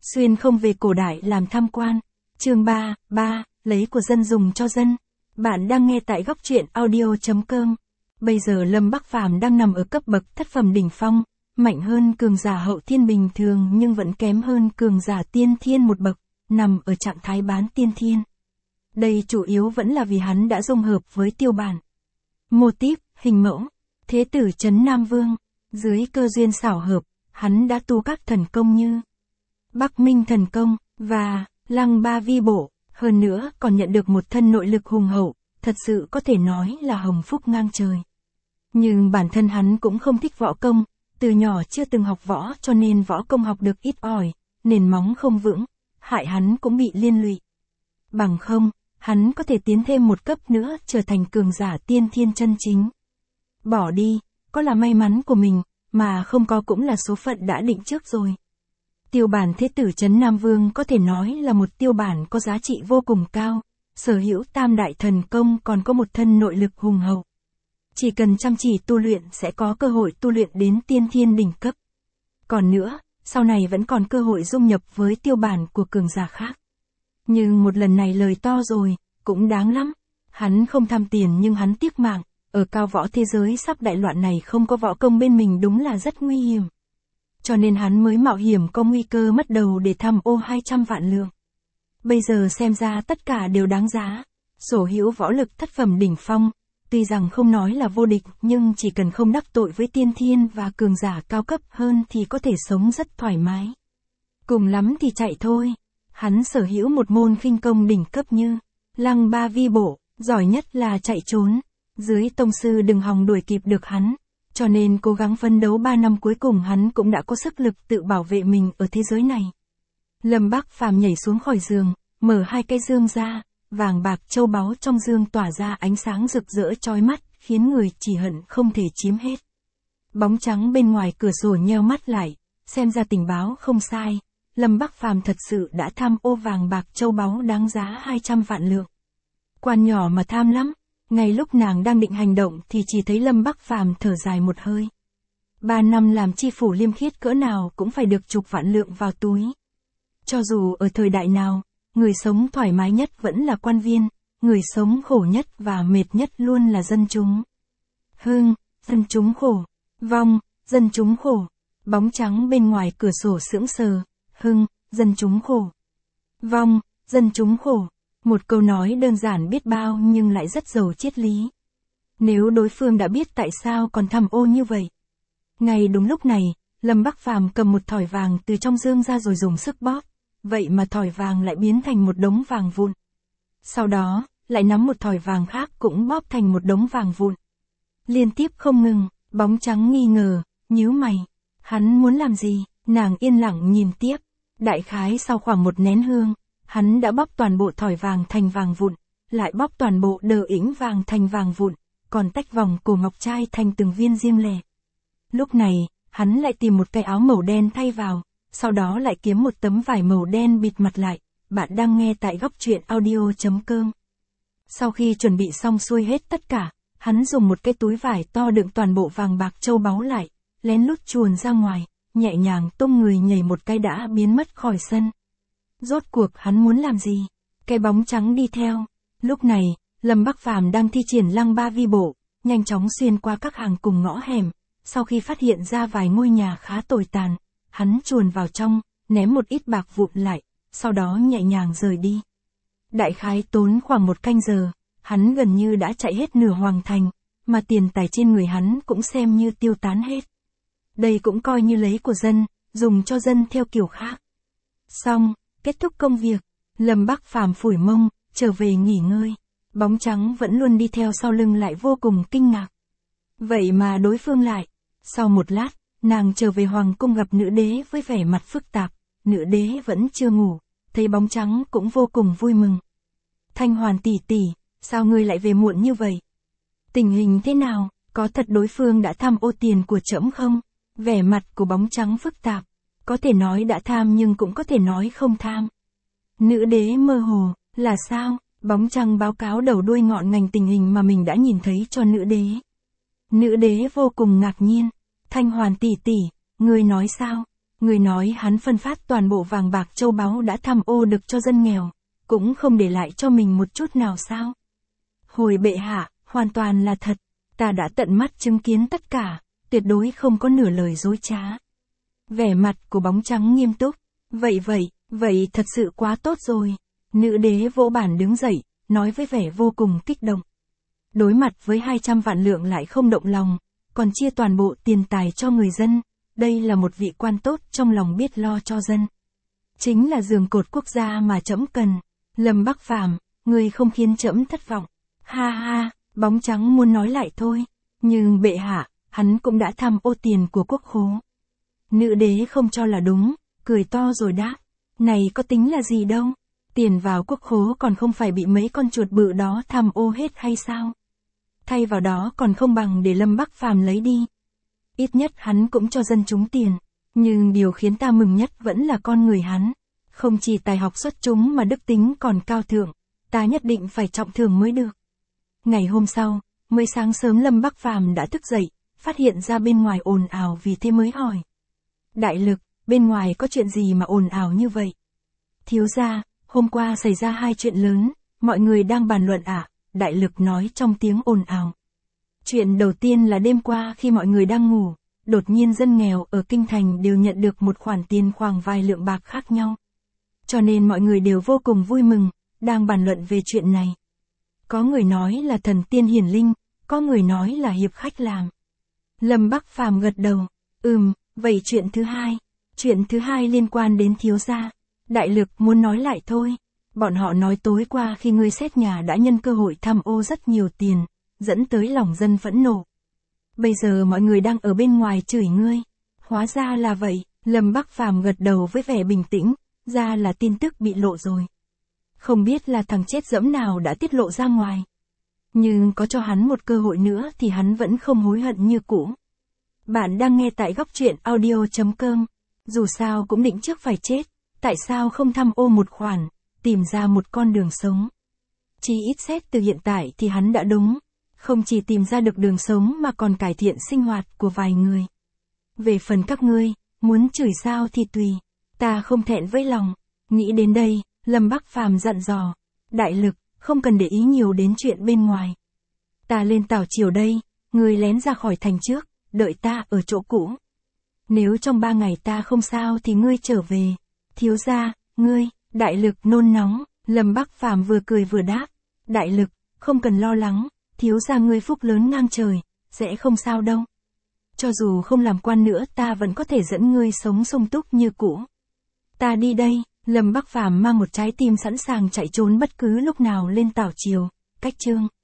Xuyên không về cổ đại làm tham quan. Chương 3, lấy của dân dùng cho dân. Bạn đang nghe tại góc truyện audio.com. Bây giờ Lâm Bắc Phàm đang nằm ở cấp bậc thất phẩm đỉnh phong, mạnh hơn cường giả hậu thiên bình thường nhưng vẫn kém hơn cường giả tiên thiên một bậc, nằm ở trạng thái bán tiên thiên. Đây chủ yếu vẫn là vì hắn đã dung hợp với tiêu bản. Mô típ, hình mẫu, Thế tử Trấn Nam Vương, dưới cơ duyên xảo hợp, hắn đã tu các thần công như Bắc Minh thần công và Lăng Ba Vi Bộ, hơn nữa còn nhận được một thân nội lực hùng hậu, thật sự có thể nói là hồng phúc ngang trời. Nhưng bản thân hắn cũng không thích võ công, từ nhỏ chưa từng học võ cho nên võ công học được ít ỏi, nền móng không vững, hại hắn cũng bị liên lụy. Bằng không, hắn có thể tiến thêm một cấp nữa trở thành cường giả tiên thiên chân chính. Bỏ đi, có là may mắn của mình, mà không có cũng là số phận đã định trước rồi. Tiêu bản Thế tử Trấn Nam Vương có thể nói là một tiêu bản có giá trị vô cùng cao, sở hữu tam đại thần công còn có một thân nội lực hùng hậu. Chỉ cần chăm chỉ tu luyện sẽ có cơ hội tu luyện đến tiên thiên đỉnh cấp. Còn nữa, sau này vẫn còn cơ hội dung nhập với tiêu bản của cường giả khác. Nhưng một lần này lời to rồi, cũng đáng lắm. Hắn không tham tiền nhưng hắn tiếc mạng, ở cao võ thế giới sắp đại loạn này không có võ công bên mình đúng là rất nguy hiểm. Cho nên hắn mới mạo hiểm có nguy cơ mất đầu để tham ô 200 vạn lượng. Bây giờ xem ra tất cả đều đáng giá. Sở hữu võ lực thất phẩm đỉnh phong, tuy rằng không nói là vô địch nhưng chỉ cần không đắc tội với tiên thiên và cường giả cao cấp hơn thì có thể sống rất thoải mái. Cùng lắm thì chạy thôi. Hắn sở hữu một môn khinh công đỉnh cấp như Lăng Ba Vi Bộ, giỏi nhất là chạy trốn. Dưới tông sư đừng hòng đuổi kịp được hắn. Cho nên cố gắng phấn đấu 3 năm cuối cùng hắn cũng đã có sức lực tự bảo vệ mình ở thế giới này. Lâm Bắc Phàm nhảy xuống khỏi giường, mở hai cái dương ra, vàng bạc châu báu trong dương tỏa ra ánh sáng rực rỡ chói mắt, khiến người chỉ hận không thể chiếm hết. Bóng trắng bên ngoài cửa sổ nheo mắt lại, xem ra tình báo không sai, Lâm Bắc Phàm thật sự đã tham ô vàng bạc châu báu đáng giá 200 vạn lượng. Quan nhỏ mà tham lắm. Ngay lúc nàng đang định hành động thì chỉ thấy Lâm Bắc Phàm thở dài một hơi. 3 năm làm chi phủ liêm khiết cỡ nào cũng phải được chục vạn lượng vào túi. Cho dù ở thời đại nào, người sống thoải mái nhất vẫn là quan viên, người sống khổ nhất và mệt nhất luôn là dân chúng. Hưng, dân chúng khổ. Vong, dân chúng khổ. Bóng trắng bên ngoài cửa sổ sững sờ. Hưng, dân chúng khổ. Vong, dân chúng khổ. Một câu nói đơn giản biết bao nhưng lại rất giàu triết lý. Nếu đối phương đã biết tại sao còn tham ô như vậy. Ngay đúng lúc này, Lâm Bắc Phàm cầm một thỏi vàng từ trong dương ra rồi dùng sức bóp. Vậy mà thỏi vàng lại biến thành một đống vàng vụn. Sau đó, lại nắm một thỏi vàng khác cũng bóp thành một đống vàng vụn. Liên tiếp không ngừng, bóng trắng nghi ngờ, nhíu mày. Hắn muốn làm gì? Nàng yên lặng nhìn tiếp. Đại khái sau khoảng một nén hương. Hắn đã bóp toàn bộ thỏi vàng thành vàng vụn, lại bóp toàn bộ đờ ĩnh vàng thành vàng vụn, còn tách vòng cổ ngọc trai thành từng viên riêng lẻ. Lúc này, hắn lại tìm một cái áo màu đen thay vào, sau đó lại kiếm một tấm vải màu đen bịt mặt lại. Bạn đang nghe tại góc truyện audio.com. Sau khi chuẩn bị xong xuôi hết tất cả, hắn dùng một cái túi vải to đựng toàn bộ vàng bạc châu báu lại, lén lút chuồn ra ngoài, nhẹ nhàng tung người nhảy một cái đã biến mất khỏi sân. Rốt cuộc hắn muốn làm gì? Cái bóng trắng đi theo. Lúc này, Lâm Bắc Phàm đang thi triển Lăng Ba Vi Bộ, nhanh chóng xuyên qua các hàng cùng ngõ hẻm. Sau khi phát hiện ra vài ngôi nhà khá tồi tàn, hắn chuồn vào trong, ném một ít bạc vụn lại, sau đó nhẹ nhàng rời đi. Đại khái tốn khoảng 1 canh giờ, hắn gần như đã chạy hết nửa hoàng thành, mà tiền tài trên người hắn cũng xem như tiêu tán hết. Đây cũng coi như lấy của dân, dùng cho dân theo kiểu khác. Xong. Kết thúc công việc, Lâm Bắc Phàm phủi mông, trở về nghỉ ngơi. Bóng trắng vẫn luôn đi theo sau lưng lại vô cùng kinh ngạc. Vậy mà đối phương lại. Sau một lát, nàng trở về hoàng cung gặp nữ đế với vẻ mặt phức tạp. Nữ đế vẫn chưa ngủ, thấy bóng trắng cũng vô cùng vui mừng. Thanh Hoàn tỷ tỷ, sao ngươi lại về muộn như vậy? Tình hình thế nào, có thật đối phương đã tham ô tiền của trẫm không? Vẻ mặt của bóng trắng phức tạp. Có thể nói đã tham nhưng cũng có thể nói không tham. Nữ đế mơ hồ, là sao? Bóng trăng báo cáo đầu đuôi ngọn ngành tình hình mà mình đã nhìn thấy cho nữ đế. Nữ đế vô cùng ngạc nhiên. Thanh Hoàn tỷ tỷ, ngươi nói sao? Người nói hắn phân phát toàn bộ vàng bạc châu báu đã tham ô được cho dân nghèo, cũng không để lại cho mình một chút nào sao? Hồi bệ hạ, hoàn toàn là thật, ta đã tận mắt chứng kiến tất cả, tuyệt đối không có nửa lời dối trá. Vẻ mặt của bóng trắng nghiêm túc, vậy thật sự quá tốt rồi. Nữ đế vỗ bản đứng dậy, nói với vẻ vô cùng kích động. Đối mặt với 200 vạn lượng lại không động lòng, còn chia toàn bộ tiền tài cho người dân, đây là một vị quan tốt trong lòng biết lo cho dân. Chính là giường cột quốc gia mà trẫm cần. Lâm Bắc Phàm, ngươi không khiến trẫm thất vọng. Ha ha, bóng trắng muốn nói lại thôi, nhưng bệ hạ, hắn cũng đã tham ô tiền của quốc khố. Nữ đế không cho là đúng, cười to rồi đáp, này có tính là gì đâu, tiền vào quốc khố còn không phải bị mấy con chuột bự đó tham ô hết hay sao? Thay vào đó còn không bằng để Lâm Bắc Phàm lấy đi. Ít nhất hắn cũng cho dân chúng tiền, nhưng điều khiến ta mừng nhất vẫn là con người hắn. Không chỉ tài học xuất chúng mà đức tính còn cao thượng, ta nhất định phải trọng thưởng mới được. Ngày hôm sau, mới sáng sớm Lâm Bắc Phàm đã thức dậy, phát hiện ra bên ngoài ồn ào vì thế mới hỏi. Đại lực, bên ngoài có chuyện gì mà ồn ào như vậy? Thiếu gia, hôm qua xảy ra 2 chuyện lớn, mọi người đang bàn luận ạ, Đại lực nói trong tiếng ồn ào. Chuyện đầu tiên là đêm qua khi mọi người đang ngủ, đột nhiên dân nghèo ở Kinh Thành đều nhận được một khoản tiền khoảng vài lượng bạc khác nhau. Cho nên mọi người đều vô cùng vui mừng, đang bàn luận về chuyện này. Có người nói là thần tiên hiển linh, có người nói là hiệp khách làm. Lâm Bắc Phàm gật đầu, vậy chuyện thứ hai? Chuyện thứ hai liên quan đến thiếu gia. Đại lực muốn nói lại thôi. Bọn họ nói tối qua khi ngươi xét nhà đã nhân cơ hội tham ô rất nhiều tiền, dẫn tới lòng dân phẫn nộ. Bây giờ mọi người đang ở bên ngoài chửi ngươi. Hóa ra là vậy, Lâm Bắc Phàm gật đầu với vẻ bình tĩnh, ra là tin tức bị lộ rồi. Không biết là thằng chết dẫm nào đã tiết lộ ra ngoài. Nhưng có cho hắn một cơ hội nữa thì hắn vẫn không hối hận như cũ. Bạn đang nghe tại góc truyện audio.com. Dù sao cũng định trước phải chết, tại sao không tham ô một khoản, tìm ra một con đường sống. Chỉ ít xét từ hiện tại thì hắn đã đúng, không chỉ tìm ra được đường sống mà còn cải thiện sinh hoạt của vài người. Về phần các ngươi, muốn chửi sao thì tùy, ta không thẹn với lòng. Nghĩ đến đây, Lâm Bắc Phàm dặn dò, Đại lực, không cần để ý nhiều đến chuyện bên ngoài. Ta lên tàu chiều đây, ngươi lén ra khỏi thành trước, đợi ta ở chỗ cũ. Nếu trong 3 ngày ta không sao thì ngươi trở về. Thiếu gia, ngươi, Đại lực nôn nóng, Lâm Bắc Phàm vừa cười vừa đáp, Đại lực, không cần lo lắng, thiếu gia ngươi phúc lớn ngang trời, sẽ không sao đâu. Cho dù không làm quan nữa ta vẫn có thể dẫn ngươi sống sung túc như cũ. Ta đi đây. Lâm Bắc Phàm mang một trái tim sẵn sàng chạy trốn bất cứ lúc nào lên tàu chiều. Cách chương